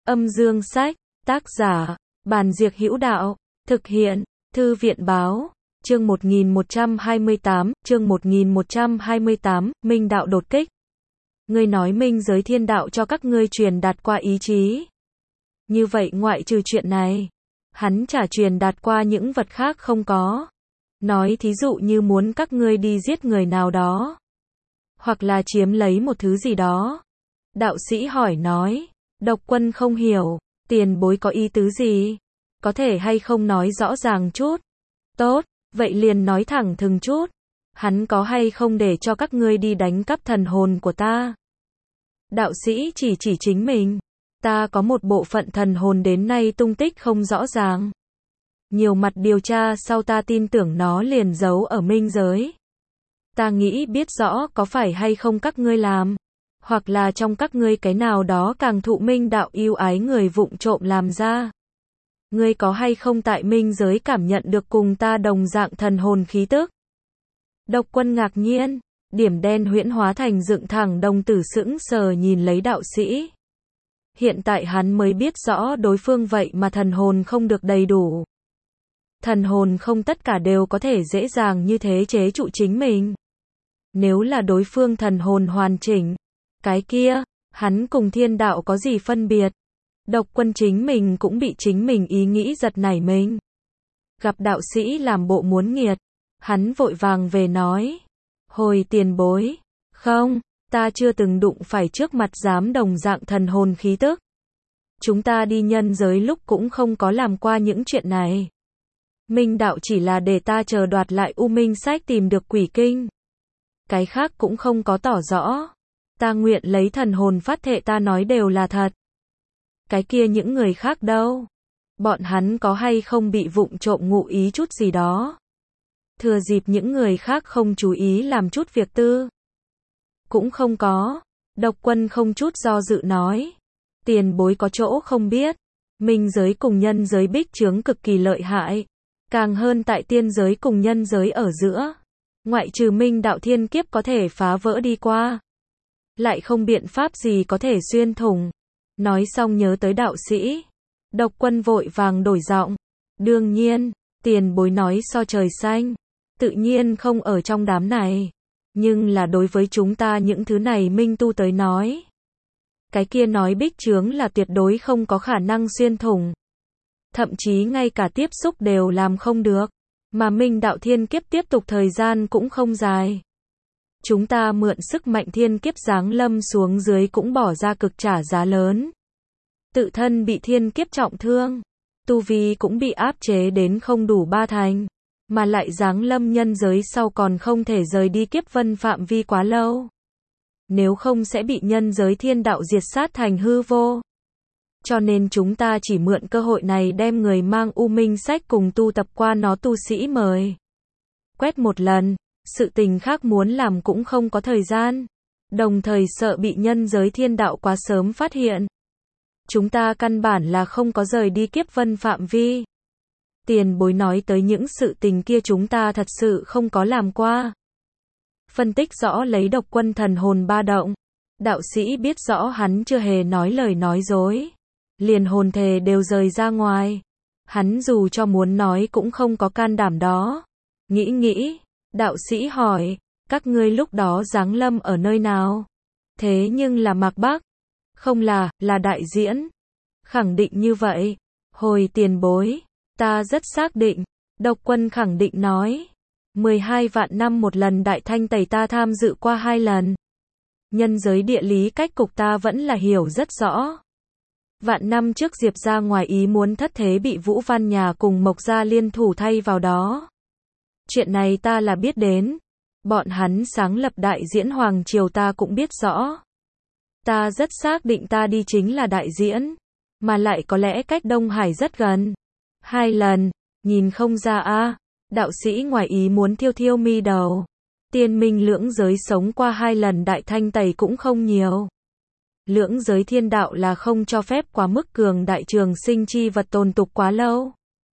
Âm dương sách, tác giả, Bàn Diệc Hữu Đạo, thực hiện, Thư viện Báo, chương 1128, Minh Đạo đột kích. Ngươi nói minh giới thiên đạo cho các ngươi truyền đạt qua ý chí. Như vậy ngoại trừ chuyện này, hắn chả truyền đạt qua những vật khác không có. Nói thí dụ như muốn các ngươi đi giết người nào đó, hoặc là chiếm lấy một thứ gì đó. Đạo sĩ hỏi nói, Độc Quân không hiểu, tiền bối có ý tứ gì? Có thể hay không nói rõ ràng chút? Tốt, vậy liền nói thẳng thừng chút. Hắn có hay không để cho các ngươi đi đánh cắp thần hồn của ta? Đạo sĩ chỉ chính mình. Ta có một bộ phận thần hồn đến nay tung tích không rõ ràng. Nhiều mặt điều tra sau ta tin tưởng nó liền giấu ở minh giới. Ta nghĩ biết rõ có phải hay không các ngươi làm, hoặc là trong các ngươi cái nào đó càng thụ minh đạo yêu ái người vụng trộm làm ra. Ngươi có hay không tại minh giới cảm nhận được cùng ta đồng dạng thần hồn khí tức? Độc Quân ngạc nhiên, điểm đen huyễn hóa thành dựng thẳng đồng tử sững sờ nhìn lấy đạo sĩ. Hiện tại hắn mới biết rõ đối phương vậy mà thần hồn không được đầy đủ. Thần hồn không tất cả đều có thể dễ dàng như thế chế trụ chính mình. Nếu là đối phương thần hồn hoàn chỉnh, cái kia, hắn cùng thiên đạo có gì phân biệt? Độc Quân chính mình cũng bị chính mình ý nghĩ giật nảy mình. Gặp đạo sĩ làm bộ muốn nghiệt, hắn vội vàng về nói, hồi tiền bối, không, ta chưa từng đụng phải trước mặt dám đồng dạng thần hồn khí tức. Chúng ta đi nhân giới lúc cũng không có làm qua những chuyện này. Minh đạo chỉ là để ta chờ đoạt lại U Minh sách tìm được quỷ kinh. Cái khác cũng không có tỏ rõ. Ta nguyện lấy thần hồn phát thệ ta nói đều là thật. Cái kia những người khác đâu? Bọn hắn có hay không bị vụng trộm ngụ ý chút gì đó? Thừa dịp những người khác không chú ý làm chút việc tư? Cũng không có. Độc Quân không chút do dự nói. Tiền bối có chỗ không biết. Minh giới cùng nhân giới bích chướng cực kỳ lợi hại. Càng hơn tại tiên giới cùng nhân giới ở giữa. Ngoại trừ minh đạo thiên kiếp có thể phá vỡ đi qua. Lại không biện pháp gì có thể xuyên thủng. Nói xong nhớ tới đạo sĩ. Độc Quân vội vàng đổi giọng. Đương nhiên, tiền bối nói so trời xanh. Tự nhiên không ở trong đám này. Nhưng là đối với chúng ta những thứ này minh tu tới nói. Cái kia nói bích chướng là tuyệt đối không có khả năng xuyên thủng. Thậm chí ngay cả tiếp xúc đều làm không được. Mà minh đạo thiên kiếp tiếp tục thời gian cũng không dài. Chúng ta mượn sức mạnh thiên kiếp giáng lâm xuống dưới cũng bỏ ra cực trả giá lớn. Tự thân bị thiên kiếp trọng thương. Tu vi cũng bị áp chế đến không đủ 3 thành. Mà lại giáng lâm nhân giới sau còn không thể rời đi kiếp vân phạm vi quá lâu. Nếu không sẽ bị nhân giới thiên đạo diệt sát thành hư vô. Cho nên chúng ta chỉ mượn cơ hội này đem người mang U Minh sách cùng tu tập qua nó tu sĩ mời. Quét một lần, sự tình khác muốn làm cũng không có thời gian. Đồng thời sợ bị nhân giới thiên đạo quá sớm phát hiện. Chúng ta căn bản là không có rời đi kiếp vân phạm vi. Tiền bối nói tới những sự tình kia chúng ta thật sự không có làm qua. Phân tích rõ lấy Độc Quân thần hồn ba động. Đạo sĩ biết rõ hắn chưa hề nói lời nói dối. Liền hồn thề đều rời ra ngoài. Hắn dù cho muốn nói cũng không có can đảm đó. Nghĩ, đạo sĩ hỏi, các ngươi lúc đó giáng lâm ở nơi nào? Thế nhưng là Mạc Bắc. Không là đại diễn. Khẳng định như vậy. Hồi tiền bối, ta rất xác định. Độc Quân khẳng định nói. 12 vạn năm một lần đại thanh tẩy ta tham dự qua 2 lần. Nhân giới địa lý cách cục ta vẫn là hiểu rất rõ. Vạn năm trước Diệp ra ngoài ý muốn thất thế bị Vũ Văn nhà cùng Mộc gia liên thủ thay vào đó. Chuyện này ta là biết đến. Bọn hắn sáng lập đại diễn Hoàng Triều ta cũng biết rõ. Ta rất xác định ta đi chính là đại diễn. Mà lại có lẽ cách Đông Hải rất gần. 2 lần, nhìn không ra a. Đạo sĩ ngoài ý muốn thiêu mi đầu. Tiên minh lưỡng giới sống qua 2 lần đại thanh tẩy cũng không nhiều. Lưỡng giới thiên đạo là không cho phép quá mức cường đại trường sinh chi vật tồn tục quá lâu.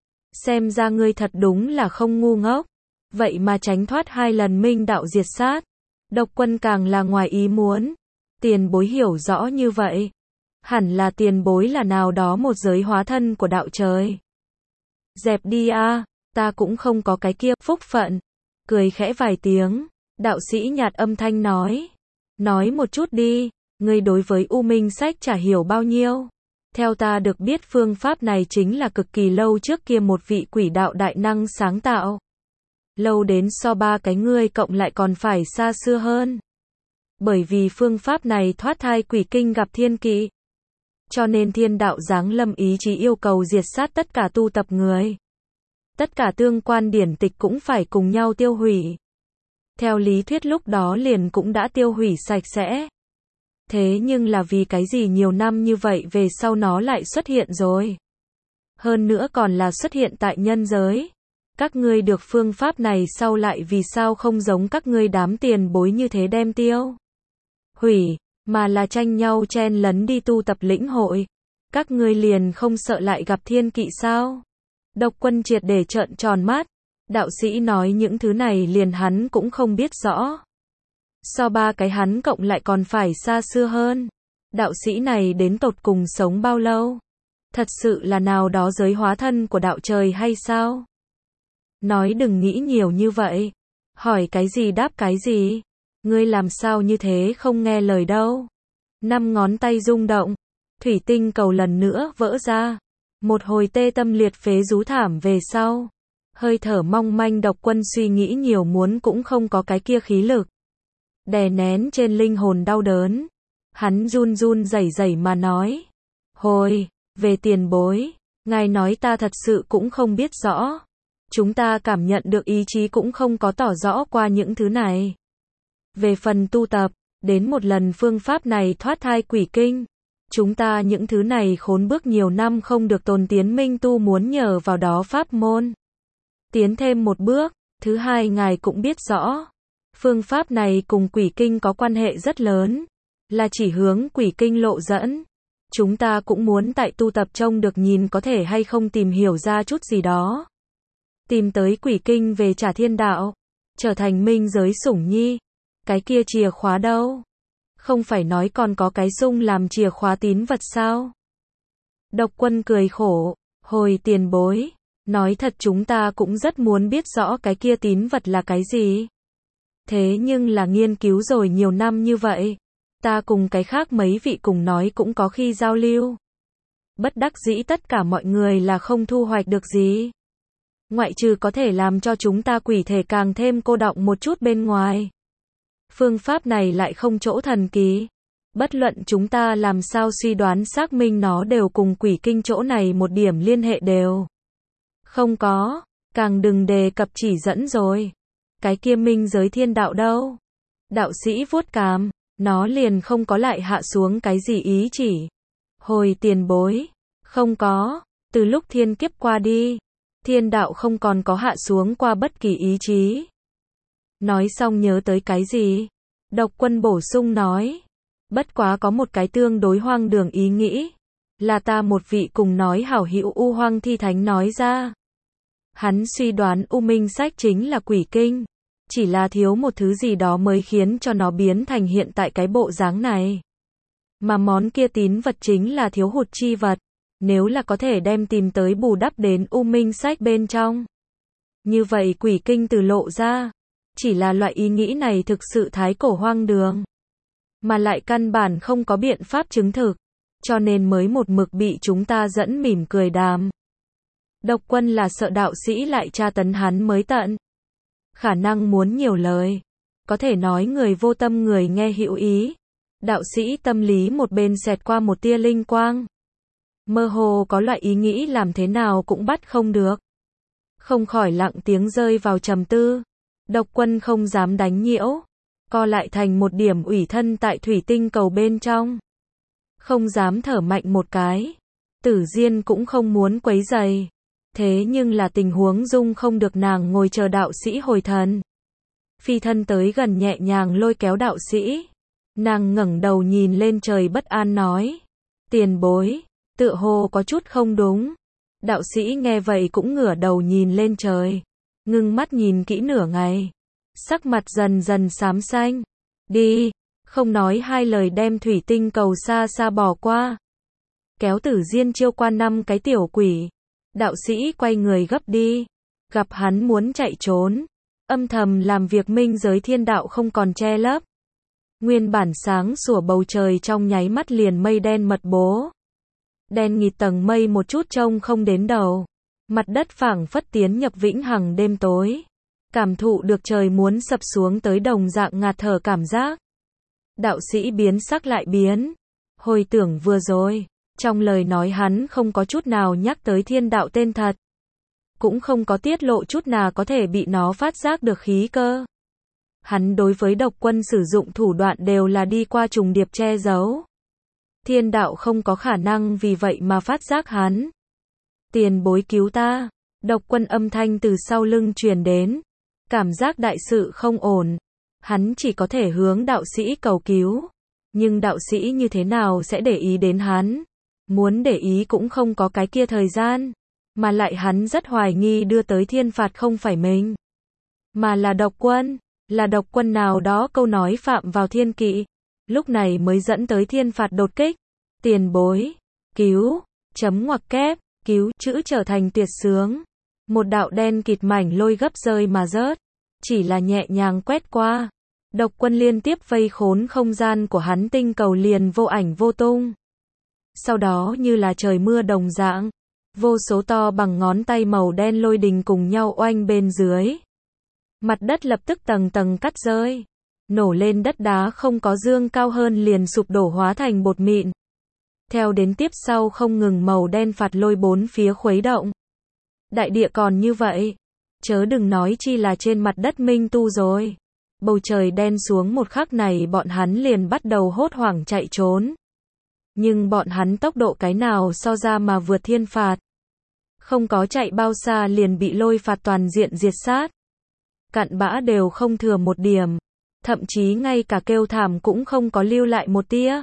Xem ra ngươi thật đúng là không ngu ngốc. Vậy mà tránh thoát 2 lần minh đạo diệt sát. Độc Quân càng là ngoài ý muốn. Tiền bối hiểu rõ như vậy. Hẳn là tiền bối là nào đó một giới hóa thân của đạo trời. Dẹp đi a, ta cũng không có cái kia phúc phận. Cười khẽ vài tiếng, đạo sĩ nhạt âm thanh nói. Nói một chút đi, ngươi đối với U Minh Sách chả hiểu bao nhiêu. Theo ta được biết phương pháp này chính là cực kỳ lâu trước kia một vị quỷ đạo đại năng sáng tạo. Lâu đến so ba cái ngươi cộng lại còn phải xa xưa hơn. Bởi vì phương pháp này thoát thai quỷ kinh gặp thiên kỵ. Cho nên thiên đạo giáng lâm ý chí yêu cầu diệt sát tất cả tu tập người. Tất cả tương quan điển tịch cũng phải cùng nhau tiêu hủy. Theo lý thuyết lúc đó liền cũng đã tiêu hủy sạch sẽ. Thế nhưng là vì cái gì nhiều năm như vậy về sau nó lại xuất hiện rồi. Hơn nữa còn là xuất hiện tại nhân giới. Các ngươi được phương pháp này sau lại vì sao không giống các ngươi đám tiền bối như thế đem tiêu hủy, mà là tranh nhau chen lấn đi tu tập lĩnh hội. Các ngươi liền không sợ lại gặp thiên kỵ sao? Độc Quân triệt để trợn tròn mắt. Đạo sĩ nói những thứ này liền hắn cũng không biết rõ. So ba cái hắn cộng lại còn phải xa xưa hơn. Đạo sĩ này đến tột cùng sống bao lâu? Thật sự là nào đó giới hóa thân của đạo trời hay sao? Nói đừng nghĩ nhiều như vậy. Hỏi cái gì đáp cái gì? Ngươi làm sao như thế không nghe lời đâu? 5 ngón tay rung động. Thủy tinh cầu lần nữa vỡ ra. Một hồi tê tâm liệt phế rú thảm về sau. Hơi thở mong manh Độc Quân suy nghĩ nhiều muốn cũng không có cái kia khí lực. Đè nén trên linh hồn đau đớn. Hắn run run rẩy rẩy mà nói. Hồi, về tiền bối, ngài nói ta thật sự cũng không biết rõ. Chúng ta cảm nhận được ý chí cũng không có tỏ rõ qua những thứ này. Về phần tu tập, đến một lần phương pháp này thoát thai quỷ kinh. Chúng ta những thứ này khốn bước nhiều năm không được tồn tiến minh tu muốn nhờ vào đó pháp môn. Tiến thêm một bước, thứ hai ngài cũng biết rõ. Phương pháp này cùng quỷ kinh có quan hệ rất lớn. Là chỉ hướng quỷ kinh lộ dẫn. Chúng ta cũng muốn tại tu tập trông được nhìn có thể hay không tìm hiểu ra chút gì đó. Tìm tới quỷ kinh về trả thiên đạo. Trở thành minh giới sủng nhi. Cái kia chìa khóa đâu? Không phải nói còn có cái sung làm chìa khóa tín vật sao? Độc Quân cười khổ. Hồi tiền bối. Nói thật chúng ta cũng rất muốn biết rõ cái kia tín vật là cái gì. Thế nhưng là nghiên cứu rồi nhiều năm như vậy. Ta cùng cái khác mấy vị cùng nói cũng có khi giao lưu. Bất đắc dĩ tất cả mọi người là không thu hoạch được gì. Ngoại trừ có thể làm cho chúng ta quỷ thể càng thêm cô đọng một chút bên ngoài. Phương pháp này lại không chỗ thần kỳ. Bất luận chúng ta làm sao suy đoán xác minh nó đều cùng quỷ kinh chỗ này một điểm liên hệ đều. Không có, càng đừng đề cập chỉ dẫn rồi. Cái kia minh giới thiên đạo đâu? Đạo sĩ vuốt cằm, nó liền không có lại hạ xuống cái gì ý chỉ. Hồi tiền bối, không có, từ lúc thiên kiếp qua đi, thiên đạo không còn có hạ xuống qua bất kỳ ý chí. Nói xong nhớ tới cái gì? Độc Quân bổ sung nói. Bất quá có một cái tương đối hoang đường ý nghĩ. Là ta một vị cùng nói hảo hữu U Hoang Thi Thánh nói ra. Hắn suy đoán U Minh Sách chính là quỷ kinh. Chỉ là thiếu một thứ gì đó mới khiến cho nó biến thành hiện tại cái bộ dáng này. Mà món kia tín vật chính là thiếu hụt chi vật. Nếu là có thể đem tìm tới bù đắp đến U Minh Sách bên trong. Như vậy quỷ kinh từ lộ ra. Chỉ là loại ý nghĩ này thực sự thái cổ hoang đường. Mà lại căn bản không có biện pháp chứng thực. Cho nên mới một mực bị chúng ta dẫn mỉm cười đàm. Độc Quân là sợ đạo sĩ lại tra tấn hắn mới tận. Khả năng muốn nhiều lời. Có thể nói người vô tâm người nghe hữu ý. Đạo sĩ tâm lý một bên xẹt qua một tia linh quang. Mơ hồ có loại ý nghĩ làm thế nào cũng bắt không được. Không khỏi lặng tiếng rơi vào trầm tư. Độc Quân không dám đánh nhiễu. Co lại thành một điểm ủy thân tại thủy tinh cầu bên trong. Không dám thở mạnh một cái. Tử Diên cũng không muốn quấy rầy. Thế nhưng là tình huống dung không được nàng ngồi chờ đạo sĩ hồi thần. Phi thân tới gần nhẹ nhàng lôi kéo đạo sĩ. Nàng ngẩng đầu nhìn lên trời bất an nói. Tiền bối, tựa hồ có chút không đúng. Đạo sĩ nghe vậy cũng ngửa đầu nhìn lên trời. Ngưng mắt nhìn kỹ nửa ngày. Sắc mặt dần dần xám xanh. Đi, không nói hai lời đem thủy tinh cầu xa xa bỏ qua. kéo Tử Diên chiêu qua 5 cái tiểu quỷ. Đạo sĩ quay người gấp đi, gặp hắn muốn chạy trốn, âm thầm làm việc minh giới thiên đạo không còn che lấp. Nguyên bản sáng sủa bầu trời trong nháy mắt liền mây đen mật bố. Đen nghịt tầng mây một chút trông không đến đầu. Mặt đất phảng phất tiến nhập vĩnh hằng đêm tối. Cảm thụ được trời muốn sập xuống tới đồng dạng ngạt thở cảm giác. Đạo sĩ biến sắc lại biến. Hồi tưởng vừa rồi, trong lời nói hắn không có chút nào nhắc tới thiên đạo tên thật. Cũng không có tiết lộ chút nào có thể bị nó phát giác được khí cơ. Hắn đối với độc quân sử dụng thủ đoạn đều là đi qua trùng điệp che giấu. Thiên đạo không có khả năng vì vậy mà phát giác hắn. Tiền bối cứu ta. Độc quân âm thanh từ sau lưng truyền đến. Cảm giác đại sự không ổn. Hắn chỉ có thể hướng đạo sĩ cầu cứu. Nhưng đạo sĩ như thế nào sẽ để ý đến hắn? Muốn để ý cũng không có cái kia thời gian. Mà lại hắn rất hoài nghi đưa tới thiên phạt không phải mình. Mà là độc quân. Là độc quân nào đó câu nói phạm vào thiên kỵ. Lúc này mới dẫn tới thiên phạt đột kích. Tiền bối. Cứu. Chấm ngoặc kép. Cứu chữ trở thành tuyệt sướng. Một đạo đen kịt mảnh lôi gấp rơi mà rớt. Chỉ là nhẹ nhàng quét qua. Độc quân liên tiếp vây khốn không gian của hắn tinh cầu liền vô ảnh vô tung. Sau đó như là trời mưa đồng dạng. Vô số to bằng ngón tay màu đen lôi đình cùng nhau oanh bên dưới. Mặt đất lập tức tầng tầng cắt rơi. Nổ lên đất đá không có dương cao hơn liền sụp đổ hóa thành bột mịn. Theo đến tiếp sau không ngừng màu đen phạt lôi bốn phía khuấy động. Đại địa còn như vậy. Chớ đừng nói chi là trên mặt đất minh tu rồi. Bầu trời đen xuống một khắc này bọn hắn liền bắt đầu hốt hoảng chạy trốn. Nhưng bọn hắn tốc độ cái nào so ra mà vượt thiên phạt. Không có chạy bao xa liền bị lôi phạt toàn diện diệt sát. Cặn bã đều không thừa một điểm. Thậm chí ngay cả kêu thảm cũng không có lưu lại một tia.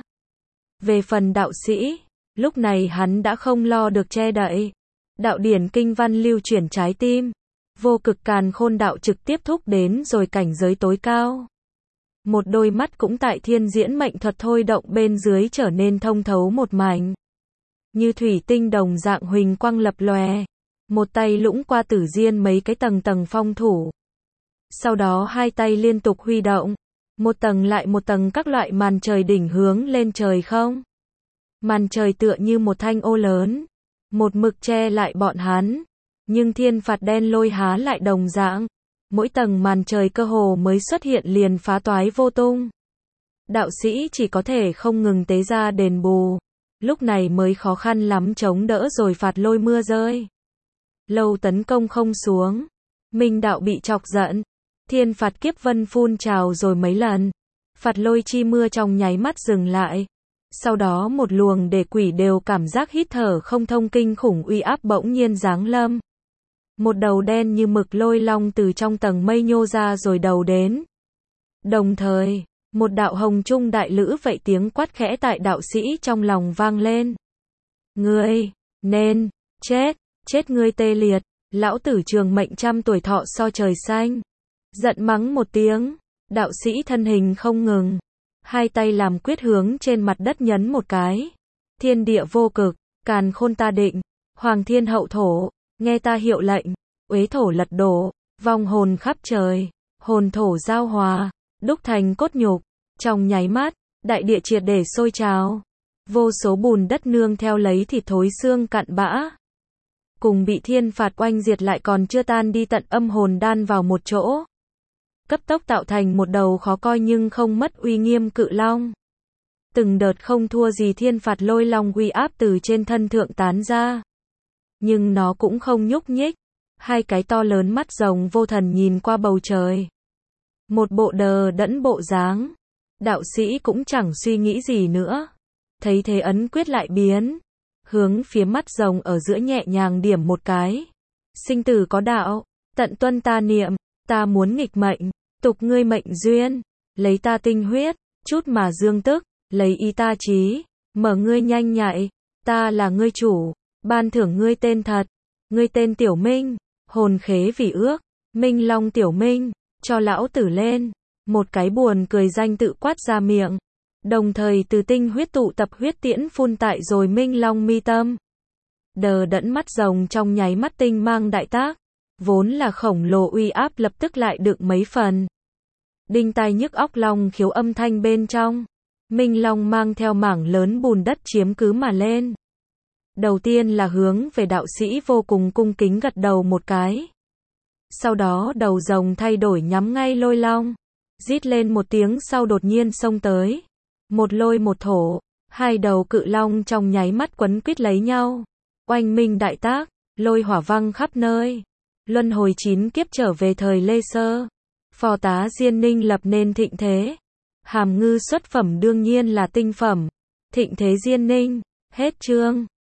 Về phần đạo sĩ, lúc này hắn đã không lo được che đậy. Đạo điển kinh văn lưu chuyển trái tim. Vô cực càn khôn đạo trực tiếp thúc đến rồi cảnh giới tối cao. Một đôi mắt cũng tại thiên diễn mệnh thuật thôi động bên dưới trở nên thông thấu một mảnh. Như thủy tinh đồng dạng huỳnh quang lập lòe. Một tay lũng qua Tử Diên mấy cái tầng tầng phong thủ. Sau đó hai tay liên tục huy động. Một tầng lại một tầng các loại màn trời đỉnh hướng lên trời không. Màn trời tựa như một thanh ô lớn. Một mực che lại bọn hắn. Nhưng thiên phạt đen lôi há lại đồng dạng. Mỗi tầng màn trời cơ hồ mới xuất hiện liền phá toái vô tung. Đạo sĩ chỉ có thể không ngừng tế ra đền bù. Lúc này mới khó khăn lắm chống đỡ rồi phạt lôi mưa rơi. Lâu tấn công không xuống. Minh đạo bị chọc giận. Thiên phạt kiếp vân phun trào rồi mấy lần. Phạt lôi chi mưa trong nháy mắt dừng lại. Sau đó một luồng để quỷ đều cảm giác hít thở không thông kinh khủng uy áp bỗng nhiên giáng lâm. Một đầu đen như mực lôi long từ trong tầng mây nhô ra rồi đầu đến. Đồng thời, một đạo hồng trung đại lữ vậy tiếng quát khẽ tại đạo sĩ trong lòng vang lên. Ngươi, nên, chết, chết ngươi tê liệt, lão tử trường mệnh 100 tuổi thọ so trời xanh. Giận mắng một tiếng, đạo sĩ thân hình không ngừng. Hai tay làm quyết hướng trên mặt đất nhấn một cái. Thiên địa vô cực, càn khôn ta định, hoàng thiên hậu thổ, nghe ta hiệu lệnh, uế thổ lật đổ, vong hồn khắp trời, hồn thổ giao hòa, đúc thành cốt nhục. Trong nháy mắt, đại địa triệt để sôi trào. Vô số bùn đất nương theo lấy thịt thối xương cặn bã. Cùng bị thiên phạt oanh diệt lại còn chưa tan đi tận âm hồn đan vào một chỗ. Cấp tốc tạo thành một đầu khó coi nhưng không mất uy nghiêm cự long. Từng đợt không thua gì thiên phạt lôi long uy áp từ trên thân thượng tán ra. Nhưng nó cũng không nhúc nhích. Hai cái to lớn mắt rồng vô thần nhìn qua bầu trời. Một bộ đờ đẫn bộ dáng. Đạo sĩ cũng chẳng suy nghĩ gì nữa. Thấy thế ấn quyết lại biến. Hướng phía mắt rồng ở giữa nhẹ nhàng điểm một cái. Sinh tử có đạo, tận tuân ta niệm. Ta muốn nghịch mệnh, tục ngươi mệnh duyên, lấy ta tinh huyết, chút mà dương tức, lấy ý ta trí, mở ngươi nhanh nhạy, ta là ngươi chủ, ban thưởng ngươi tên thật, ngươi tên Tiểu Minh, hồn khế vì ước, Minh Long Tiểu Minh, cho lão tử lên, một cái buồn cười danh tự quát ra miệng, Đồng thời từ tinh huyết tụ tập huyết tiễn phun tại rồi Minh Long mi tâm. Đờ đẫn mắt rồng trong nháy mắt tinh mang đại tác, vốn là khổng lồ uy áp lập tức lại đựng mấy phần. Đinh tai nhức óc long khiếu âm thanh bên trong. Minh Long mang theo mảng lớn bùn đất chiếm cứ mà lên. Đầu tiên là hướng về đạo sĩ vô cùng cung kính gật đầu một cái. Sau đó đầu rồng thay đổi nhắm ngay Lôi Long. Rít lên một tiếng sau đột nhiên xông tới. Một lôi một thổ, hai đầu cự long trong nháy mắt quấn quýt lấy nhau. Oanh minh đại tác, lôi hỏa văng khắp nơi. Luân hồi 9 kiếp trở về thời Lê Sơ. Phò tá Diên Ninh lập nên thịnh thế. Hàm ngư xuất phẩm đương nhiên là tinh phẩm. Thịnh thế Diên Ninh, hết chương.